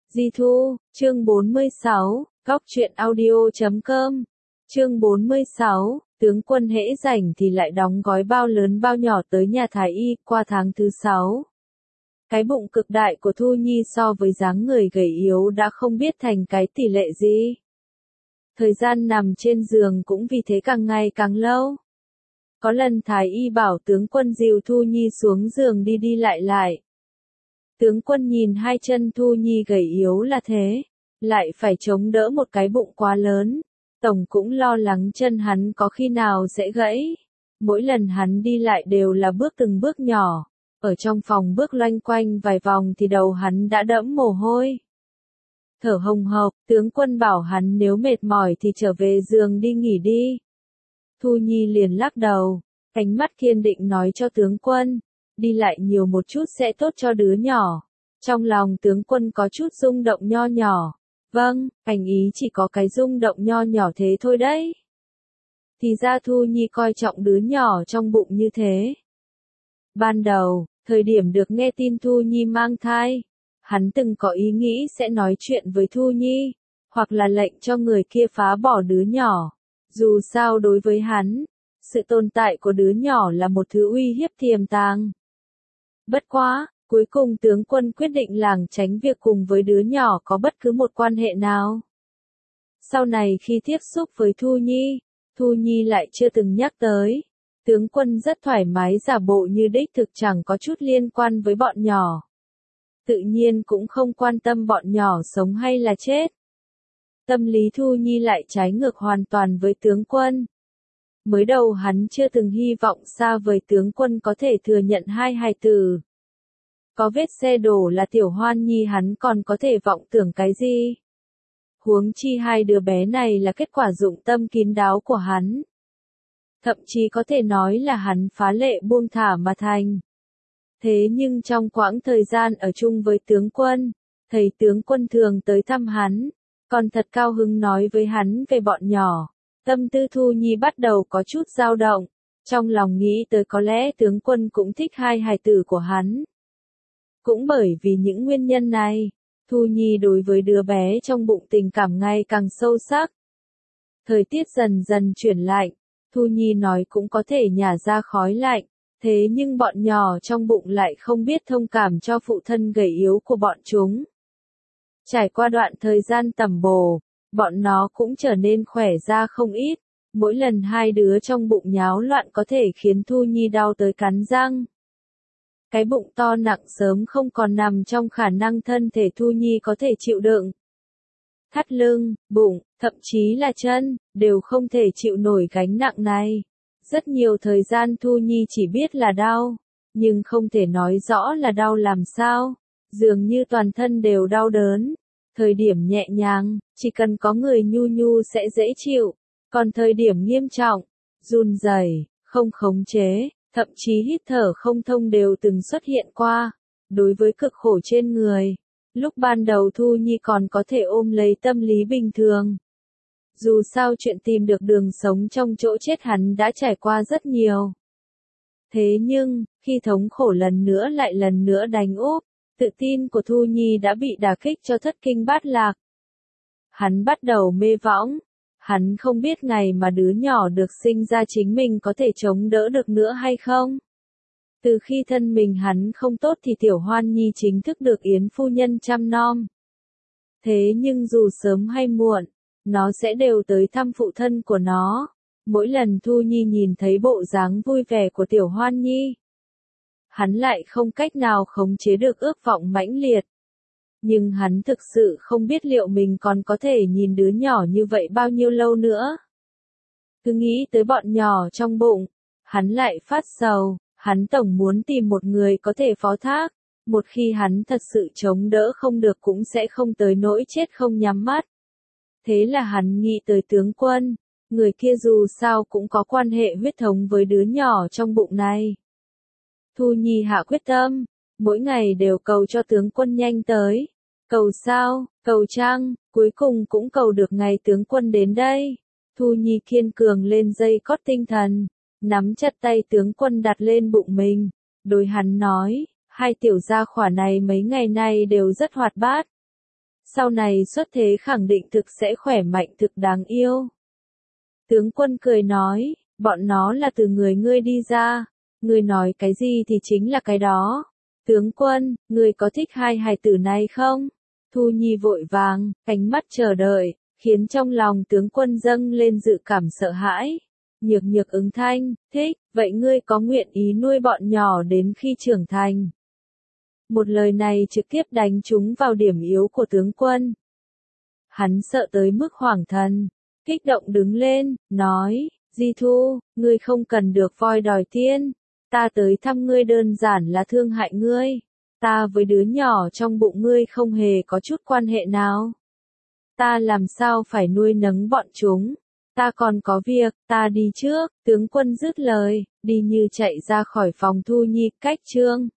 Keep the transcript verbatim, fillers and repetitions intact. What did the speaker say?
Di Thu, chương bốn mươi sáu, góc truyện audio chấm com, chương bốn mươi sáu, tướng quân hễ rảnh thì lại đóng gói bao lớn bao nhỏ tới nhà thái y, qua tháng thứ sáu. Cái bụng cực đại của Thu Nhi so với dáng người gầy yếu đã không biết thành cái tỷ lệ gì. Thời gian nằm trên giường cũng vì thế càng ngày càng lâu. Có lần thái y bảo tướng quân dìu Thu Nhi xuống giường đi đi lại lại. Tướng quân nhìn hai chân Thu Nhi gầy yếu là thế, lại phải chống đỡ một cái bụng quá lớn, tổng cũng lo lắng chân hắn có khi nào sẽ gãy. Mỗi lần hắn đi lại đều là bước từng bước nhỏ, ở trong phòng bước loanh quanh vài vòng thì đầu hắn đã đẫm mồ hôi. Thở hồng hộc, tướng quân bảo hắn nếu mệt mỏi thì trở về giường đi nghỉ đi. Thu Nhi liền lắc đầu, ánh mắt kiên định nói cho tướng quân, đi lại nhiều một chút sẽ tốt cho đứa nhỏ. Trong lòng tướng quân có chút rung động nho nhỏ. Vâng, anh ý chỉ có cái rung động nho nhỏ thế thôi đấy. Thì ra Thu Nhi coi trọng đứa nhỏ trong bụng như thế. Ban đầu, thời điểm được nghe tin Thu Nhi mang thai, hắn từng có ý nghĩ sẽ nói chuyện với Thu Nhi, hoặc là lệnh cho người kia phá bỏ đứa nhỏ. Dù sao đối với hắn, sự tồn tại của đứa nhỏ là một thứ uy hiếp tiềm tàng. Bất quá, cuối cùng tướng quân quyết định lảng tránh việc cùng với đứa nhỏ có bất cứ một quan hệ nào. Sau này khi tiếp xúc với Thu Nhi, Thu Nhi lại chưa từng nhắc tới. Tướng quân rất thoải mái giả bộ như đích thực chẳng có chút liên quan với bọn nhỏ. Tự nhiên cũng không quan tâm bọn nhỏ sống hay là chết. Tâm lý Thu Nhi lại trái ngược hoàn toàn với tướng quân. Mới đầu hắn chưa từng hy vọng xa vời tướng quân có thể thừa nhận hai hài tử. Có vết xe đổ là Tiểu Hoan Nhi hắn còn có thể vọng tưởng cái gì. Huống chi hai đứa bé này là kết quả dụng tâm kín đáo của hắn. Thậm chí có thể nói là hắn phá lệ buông thả mà thành. Thế nhưng trong quãng thời gian ở chung với tướng quân, thầy tướng quân thường tới thăm hắn, còn thật cao hứng nói với hắn về bọn nhỏ. Tâm tư Thu Nhi bắt đầu có chút dao động, trong lòng nghĩ tới có lẽ tướng quân cũng thích hai hài tử của hắn. Cũng bởi vì những nguyên nhân này, Thu Nhi đối với đứa bé trong bụng tình cảm ngày càng sâu sắc. Thời tiết dần dần chuyển lạnh, Thu Nhi nói cũng có thể nhả ra khói lạnh, thế nhưng bọn nhỏ trong bụng lại không biết thông cảm cho phụ thân gầy yếu của bọn chúng. Trải qua đoạn thời gian tẩm bổ, bọn nó cũng trở nên khỏe ra không ít, mỗi lần hai đứa trong bụng nháo loạn có thể khiến Thu Nhi đau tới cắn răng. Cái bụng to nặng sớm không còn nằm trong khả năng thân thể Thu Nhi có thể chịu đựng. Thắt lưng, bụng, thậm chí là chân, đều không thể chịu nổi gánh nặng này. Rất nhiều thời gian Thu Nhi chỉ biết là đau, nhưng không thể nói rõ là đau làm sao, dường như toàn thân đều đau đớn. Thời điểm nhẹ nhàng, chỉ cần có người nhu nhu sẽ dễ chịu, còn thời điểm nghiêm trọng, run rẩy, không khống chế, thậm chí hít thở không thông đều từng xuất hiện qua. Đối với cực khổ trên người, lúc ban đầu Thu Nhi còn có thể ôm lấy tâm lý bình thường. Dù sao chuyện tìm được đường sống trong chỗ chết hắn đã trải qua rất nhiều. Thế nhưng, khi thống khổ lần nữa lại lần nữa đánh úp, tự tin của Thu Nhi đã bị đả kích cho thất kinh bát lạc. Hắn bắt đầu mê võng. Hắn không biết ngày mà đứa nhỏ được sinh ra chính mình có thể chống đỡ được nữa hay không. Từ khi thân mình hắn không tốt thì Tiểu Hoan Nhi chính thức được Yến phu nhân chăm nom. Thế nhưng dù sớm hay muộn, nó sẽ đều tới thăm phụ thân của nó. Mỗi lần Thu Nhi nhìn thấy bộ dáng vui vẻ của Tiểu Hoan Nhi, hắn lại không cách nào khống chế được ước vọng mãnh liệt. Nhưng hắn thực sự không biết liệu mình còn có thể nhìn đứa nhỏ như vậy bao nhiêu lâu nữa. Cứ nghĩ tới bọn nhỏ trong bụng, hắn lại phát sầu, hắn tổng muốn tìm một người có thể phó thác, một khi hắn thật sự chống đỡ không được cũng sẽ không tới nỗi chết không nhắm mắt. Thế là hắn nghĩ tới tướng quân, người kia dù sao cũng có quan hệ huyết thống với đứa nhỏ trong bụng này. Thu Nhi hạ quyết tâm, mỗi ngày đều cầu cho tướng quân nhanh tới. Cầu sao, cầu trăng, cuối cùng cũng cầu được ngày tướng quân đến đây. Thu Nhi kiên cường lên dây cót tinh thần, nắm chặt tay tướng quân đặt lên bụng mình. Đối hắn nói, hai tiểu gia khỏa này mấy ngày nay đều rất hoạt bát. sau này xuất thế khẳng định thực sẽ khỏe mạnh thực đáng yêu. Tướng quân cười nói, bọn nó là từ người ngươi đi ra, ngươi nói cái gì thì chính là cái đó. Tướng quân, ngươi có thích hai hài tử này không? Thu Nhi vội vàng, ánh mắt chờ đợi, khiến trong lòng tướng quân dâng lên dự cảm sợ hãi. Nhược nhược ứng thanh, thích, vậy ngươi có nguyện ý nuôi bọn nhỏ đến khi trưởng thành? Một lời này trực tiếp đánh trúng vào điểm yếu của tướng quân. Hắn sợ tới mức hoảng thần, kích động đứng lên, nói, Di Thu, ngươi không cần được voi đòi tiên, ta tới thăm ngươi đơn giản là thương hại ngươi, ta với đứa nhỏ trong bụng ngươi không hề có chút quan hệ nào. Ta làm sao phải nuôi nấng bọn chúng, ta còn có việc, ta đi trước. Tướng quân dứt lời, đi như chạy ra khỏi phòng Thu Nhi. Cách chương